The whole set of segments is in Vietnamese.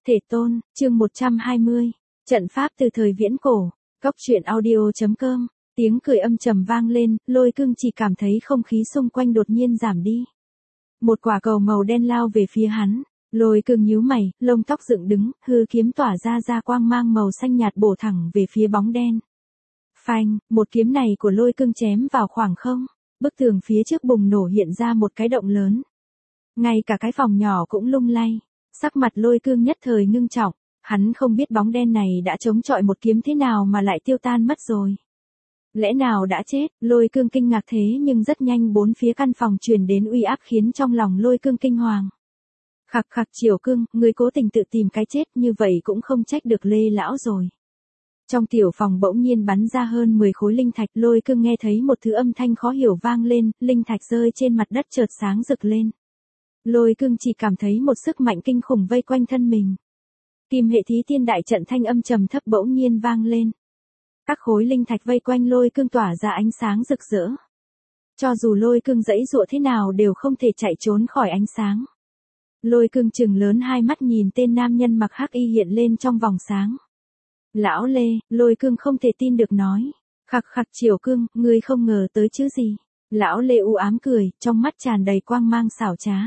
Thể tôn, chương 120. Trận pháp từ thời viễn cổ. Cóc truyện audio.com. Tiếng cười âm trầm vang lên, Lôi Cương chỉ cảm thấy không khí xung quanh đột nhiên giảm đi. Một quả cầu màu đen lao về phía hắn. Lôi Cương nhíu mày, lông tóc dựng đứng, hư kiếm tỏa ra quang mang màu xanh nhạt bổ thẳng về phía bóng đen. Phanh, một kiếm này của Lôi Cương chém vào khoảng không. Bức tường phía trước bùng nổ hiện ra một cái động lớn. Ngay cả cái phòng nhỏ cũng lung lay. Sắc mặt Lôi Cương nhất thời ngưng trọng, hắn không biết bóng đen này đã chống chọi một kiếm thế nào mà lại tiêu tan mất rồi. Lẽ nào đã chết? Lôi Cương kinh ngạc thế nhưng rất nhanh bốn phía căn phòng truyền đến uy áp khiến trong lòng Lôi Cương kinh hoàng. Khặc khặc Triều Cương, ngươi cố tình tự tìm cái chết như vậy cũng không trách được Lê lão rồi. Trong tiểu phòng bỗng nhiên bắn ra hơn 10 khối linh thạch, Lôi Cương nghe thấy một thứ âm thanh khó hiểu vang lên, linh thạch rơi trên mặt đất chợt sáng rực lên. Lôi Cương chỉ cảm thấy một sức mạnh kinh khủng vây quanh thân mình. Kim hệ thí tiên đại trận thanh âm trầm thấp bỗng nhiên vang lên. Các khối linh thạch vây quanh Lôi Cương tỏa ra ánh sáng rực rỡ. Cho dù Lôi Cương giãy giụa thế nào đều không thể chạy trốn khỏi ánh sáng. Lôi Cương trừng lớn hai mắt nhìn tên nam nhân mặc hắc y hiện lên trong vòng sáng. Lão Lê, Lôi Cương không thể tin được nói. Khặc khặc Triều Cương, ngươi không ngờ tới chứ gì. Lão Lê u ám cười, trong mắt tràn đầy quang mang xảo trá.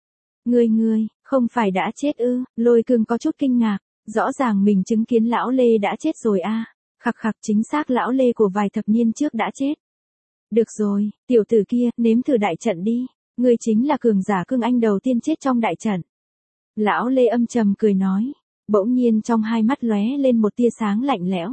Ngươi, không phải đã chết ư? Lôi Cương có chút kinh ngạc, rõ ràng mình chứng kiến lão Lê đã chết rồi a. Khặc khặc chính xác lão Lê của vài thập niên trước đã chết. Được rồi, tiểu tử kia, nếm thử đại trận đi, ngươi chính là cường giả Cương Anh đầu tiên chết trong đại trận. Lão Lê âm trầm cười nói, bỗng nhiên trong hai mắt lóe lên một tia sáng lạnh lẽo.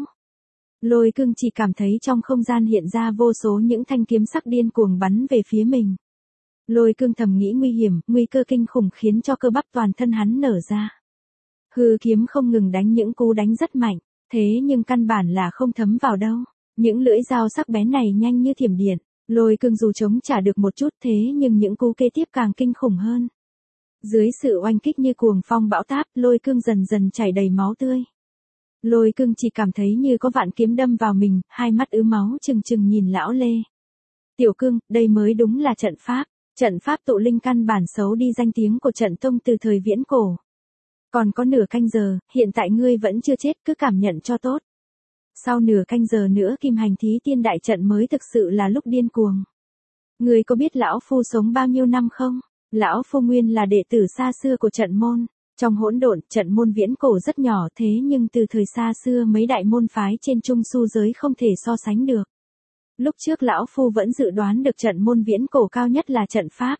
Lôi Cương chỉ cảm thấy trong không gian hiện ra vô số những thanh kiếm sắc điên cuồng bắn về phía mình. Lôi Cương thầm nghĩ nguy hiểm, nguy cơ kinh khủng khiến cho cơ bắp toàn thân hắn nở ra. Hư kiếm không ngừng đánh những cú đánh rất mạnh, thế nhưng căn bản là không thấm vào đâu. Những lưỡi dao sắc bén này nhanh như thiểm điện, Lôi Cương dù chống trả được một chút thế nhưng những cú kế tiếp càng kinh khủng hơn. Dưới sự oanh kích như cuồng phong bão táp, Lôi Cương dần dần chảy đầy máu tươi. Lôi Cương chỉ cảm thấy như có vạn kiếm đâm vào mình, hai mắt ứ máu trừng trừng nhìn lão Lê. Tiểu Cương, đây mới đúng là trận pháp. Trận pháp tụ linh căn bản xấu đi danh tiếng của trận tông từ thời viễn cổ. Còn có nửa canh giờ, hiện tại ngươi vẫn chưa chết, cứ cảm nhận cho tốt. Sau nửa canh giờ nữa kim hành thí tiên đại trận mới thực sự là lúc điên cuồng. Ngươi có biết lão phu sống bao nhiêu năm không? Lão phu nguyên là đệ tử xa xưa của trận môn. Trong hỗn độn, trận môn viễn cổ rất nhỏ thế nhưng từ thời xa xưa mấy đại môn phái trên trung su giới không thể so sánh được. Lúc trước lão phu vẫn dự đoán được trận môn viễn cổ cao nhất là trận pháp.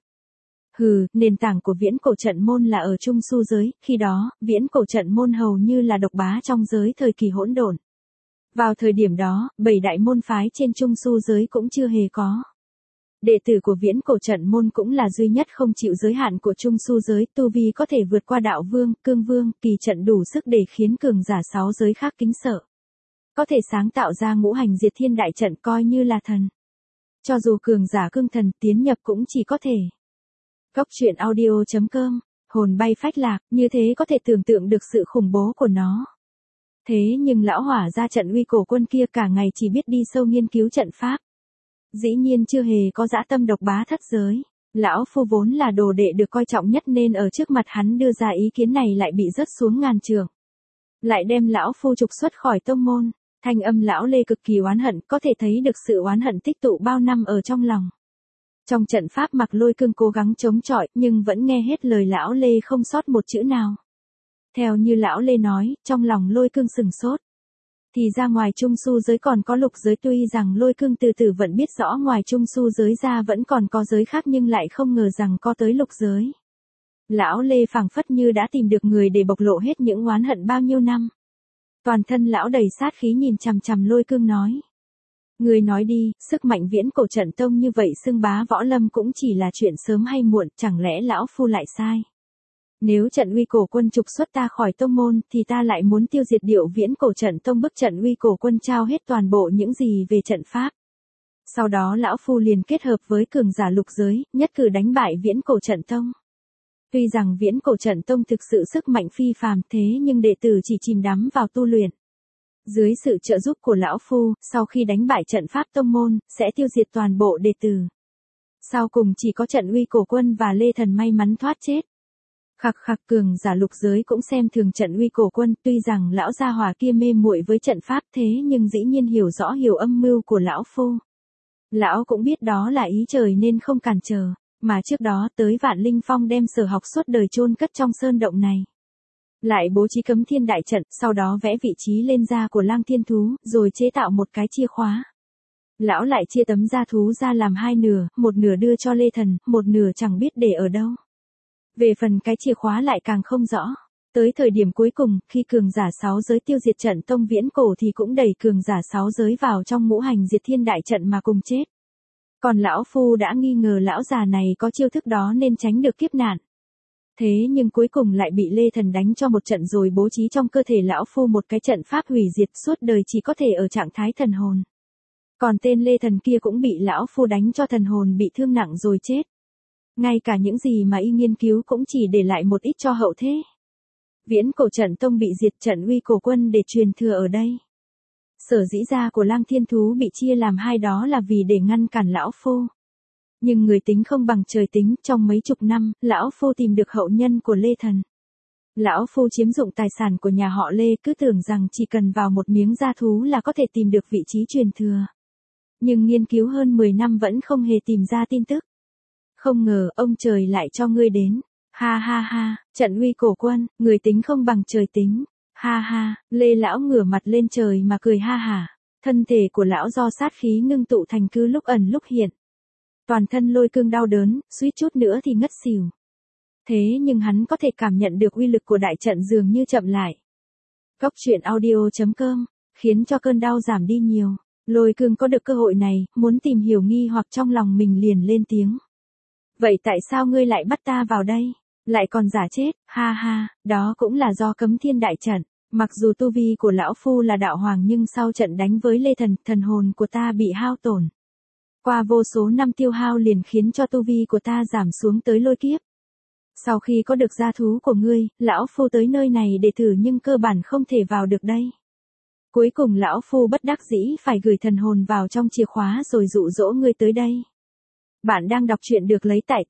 Hừ, nền tảng của viễn cổ trận môn là ở trung su giới, khi đó, viễn cổ trận môn hầu như là độc bá trong giới thời kỳ hỗn độn. Vào thời điểm đó, 7 đại môn phái trên trung su giới cũng chưa hề có. Đệ tử của viễn cổ trận môn cũng là duy nhất không chịu giới hạn của trung su giới, tu vi có thể vượt qua đạo vương, cương vương, kỳ trận đủ sức để khiến cường giả 6 giới khác kính sợ. Có thể sáng tạo ra ngũ hành diệt thiên đại trận coi như là thần. Cho dù cường giả cương thần tiến nhập cũng chỉ có thể. Cóc truyện audio.com, hồn bay phách lạc, như thế có thể tưởng tượng được sự khủng bố của nó. Thế nhưng lão hỏa ra trận uy cổ quân kia cả ngày chỉ biết đi sâu nghiên cứu trận pháp. Dĩ nhiên chưa hề có dã tâm độc bá thất giới. Lão phu vốn là đồ đệ được coi trọng nhất nên ở trước mặt hắn đưa ra ý kiến này lại bị rớt xuống ngàn trượng. Lại đem lão phu trục xuất khỏi tông môn. Thanh âm lão Lê cực kỳ oán hận, có thể thấy được sự oán hận tích tụ bao năm ở trong lòng. Trong trận pháp mặc Lôi Cương cố gắng chống chọi, nhưng vẫn nghe hết lời lão Lê không sót một chữ nào. Theo như lão Lê nói, trong lòng Lôi Cương sừng sốt. Thì ra ngoài trung su giới còn có lục giới, tuy rằng Lôi Cương từ từ vẫn biết rõ ngoài trung su giới ra vẫn còn có giới khác nhưng lại không ngờ rằng có tới lục giới. Lão Lê phảng phất như đã tìm được người để bộc lộ hết những oán hận bao nhiêu năm. Toàn thân lão đầy sát khí nhìn chằm chằm Lôi Cương nói. Người nói đi, sức mạnh viễn cổ trận tông như vậy xưng bá võ lâm cũng chỉ là chuyện sớm hay muộn, chẳng lẽ lão phu lại sai? Nếu trận uy cổ quân trục xuất ta khỏi tông môn thì ta lại muốn tiêu diệt điệu viễn cổ trận tông, bức trận uy cổ quân trao hết toàn bộ những gì về trận pháp. Sau đó lão phu liền kết hợp với cường giả lục giới, nhất cử đánh bại viễn cổ trận tông. Tuy rằng viễn cổ trận tông thực sự sức mạnh phi phàm thế nhưng đệ tử chỉ chìm đắm vào tu luyện. Dưới sự trợ giúp của lão phu, sau khi đánh bại trận pháp tông môn, sẽ tiêu diệt toàn bộ đệ tử. Sau cùng chỉ có trận uy cổ quân và Lê Thần may mắn thoát chết. Khặc khặc, cường giả lục giới cũng xem thường trận uy cổ quân, tuy rằng lão gia hỏa kia mê muội với trận pháp thế nhưng dĩ nhiên hiểu rõ hiểu âm mưu của lão phu. Lão cũng biết đó là ý trời nên không cản trở, mà trước đó tới Vạn Linh Phong đem sở học suốt đời chôn cất trong sơn động này. Lại bố trí cấm thiên đại trận, sau đó vẽ vị trí lên da của lang thiên thú, rồi chế tạo một cái chìa khóa. Lão lại chia tấm da thú ra làm hai nửa, một nửa đưa cho Lê Thần, một nửa chẳng biết để ở đâu. Về phần cái chìa khóa lại càng không rõ. Tới thời điểm cuối cùng, khi cường giả 6 giới tiêu diệt trận tông viễn cổ thì cũng đẩy cường giả 6 giới vào trong ngũ hành diệt thiên đại trận mà cùng chết. Còn lão phu đã nghi ngờ lão già này có chiêu thức đó nên tránh được kiếp nạn. Thế nhưng cuối cùng lại bị Lê Thần đánh cho một trận rồi bố trí trong cơ thể lão phu một cái trận pháp hủy diệt, suốt đời chỉ có thể ở trạng thái thần hồn. Còn tên Lê Thần kia cũng bị lão phu đánh cho thần hồn bị thương nặng rồi chết. Ngay cả những gì mà y nghiên cứu cũng chỉ để lại một ít cho hậu thế. Viễn cổ trận tông bị diệt, trận uy cổ quân để truyền thừa ở đây. Sở dĩ da của lang thiên thú bị chia làm hai đó là vì để ngăn cản lão phu. Nhưng người tính không bằng trời tính, trong mấy chục năm, lão phu tìm được hậu nhân của Lê Thần. Lão phu chiếm dụng tài sản của nhà họ Lê, cứ tưởng rằng chỉ cần vào một miếng da thú là có thể tìm được vị trí truyền thừa. Nhưng nghiên cứu hơn 10 năm vẫn không hề tìm ra tin tức. Không ngờ ông trời lại cho ngươi đến. Ha ha ha, trận uy cổ quân, người tính không bằng trời tính. Ha ha, Lê lão ngửa mặt lên trời mà cười ha hả. Thân thể của lão do sát khí ngưng tụ thành cứ lúc ẩn lúc hiện. Toàn thân Lôi Cương đau đớn, suýt chút nữa thì ngất xỉu. Thế nhưng hắn có thể cảm nhận được uy lực của đại trận dường như chậm lại. Cốc truyện audio.com, khiến cho cơn đau giảm đi nhiều. Lôi Cương có được cơ hội này, muốn tìm hiểu nghi hoặc trong lòng mình liền lên tiếng. Vậy tại sao ngươi lại bắt ta vào đây? Lại còn giả chết, ha ha, đó cũng là do cấm thiên đại trận. Mặc dù tu vi của lão phu là đạo hoàng nhưng sau trận đánh với Lê Thần, thần hồn của ta bị hao tổn. Qua vô số năm tiêu hao liền khiến cho tu vi của ta giảm xuống tới lôi kiếp. Sau khi có được gia thú của ngươi, lão phu tới nơi này để thử nhưng cơ bản không thể vào được đây. Cuối cùng lão phu bất đắc dĩ phải gửi thần hồn vào trong chìa khóa rồi dụ dỗ ngươi tới đây. Bạn đang đọc truyện được lấy tại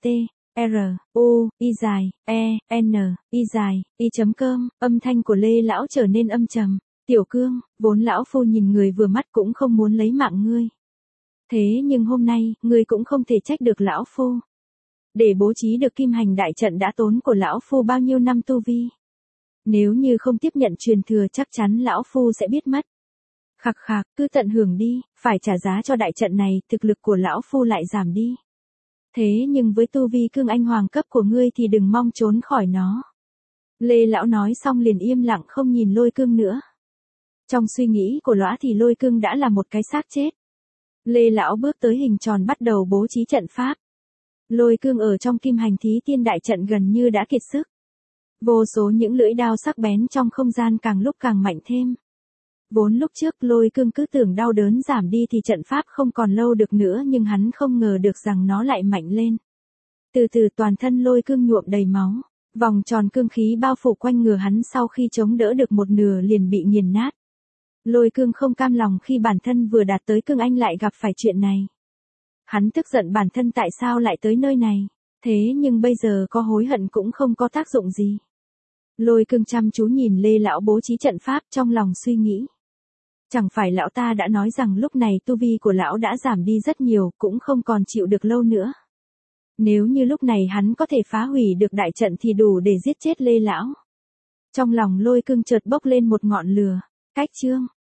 t-r-u-i-e-n-i-i.com, âm thanh của Lê lão trở nên âm trầm. Tiểu Cương, vốn lão phu nhìn người vừa mắt cũng không muốn lấy mạng ngươi. Thế nhưng hôm nay, ngươi cũng không thể trách được lão phu. Để bố trí được kim hành đại trận đã tốn của lão phu bao nhiêu năm tu vi. Nếu như không tiếp nhận truyền thừa chắc chắn lão phu sẽ biết mất. Khặc khặc, cứ tận hưởng đi, phải trả giá cho đại trận này, thực lực của lão phu lại giảm đi. Thế nhưng với tu vi cương anh hoàng cấp của ngươi thì đừng mong trốn khỏi nó. Lê lão nói xong liền im lặng không nhìn Lôi Cương nữa. Trong suy nghĩ của lõa thì Lôi Cương đã là một cái xác chết. Lê lão bước tới hình tròn bắt đầu bố trí trận pháp. Lôi Cương ở trong kim hành thí tiên đại trận gần như đã kiệt sức. Vô số những lưỡi đao sắc bén trong không gian càng lúc càng mạnh thêm. Vốn lúc trước Lôi Cương cứ tưởng đau đớn giảm đi thì trận pháp không còn lâu được nữa nhưng hắn không ngờ được rằng nó lại mạnh lên. Từ từ toàn thân Lôi Cương nhuộm đầy máu. Vòng tròn cương khí bao phủ quanh người hắn sau khi chống đỡ được một nửa liền bị nghiền nát. Lôi Cương không cam lòng khi bản thân vừa đạt tới cương anh lại gặp phải chuyện này. Hắn tức giận bản thân tại sao lại tới nơi này. Thế nhưng bây giờ có hối hận cũng không có tác dụng gì. Lôi Cương chăm chú nhìn Lê lão bố trí trận pháp trong lòng suy nghĩ. Chẳng phải lão ta đã nói rằng lúc này tu vi của lão đã giảm đi rất nhiều, cũng không còn chịu được lâu nữa. Nếu như lúc này hắn có thể phá hủy được đại trận thì đủ để giết chết Lê lão. Trong lòng Lôi Cương chợt bốc lên một ngọn lửa. Cách chương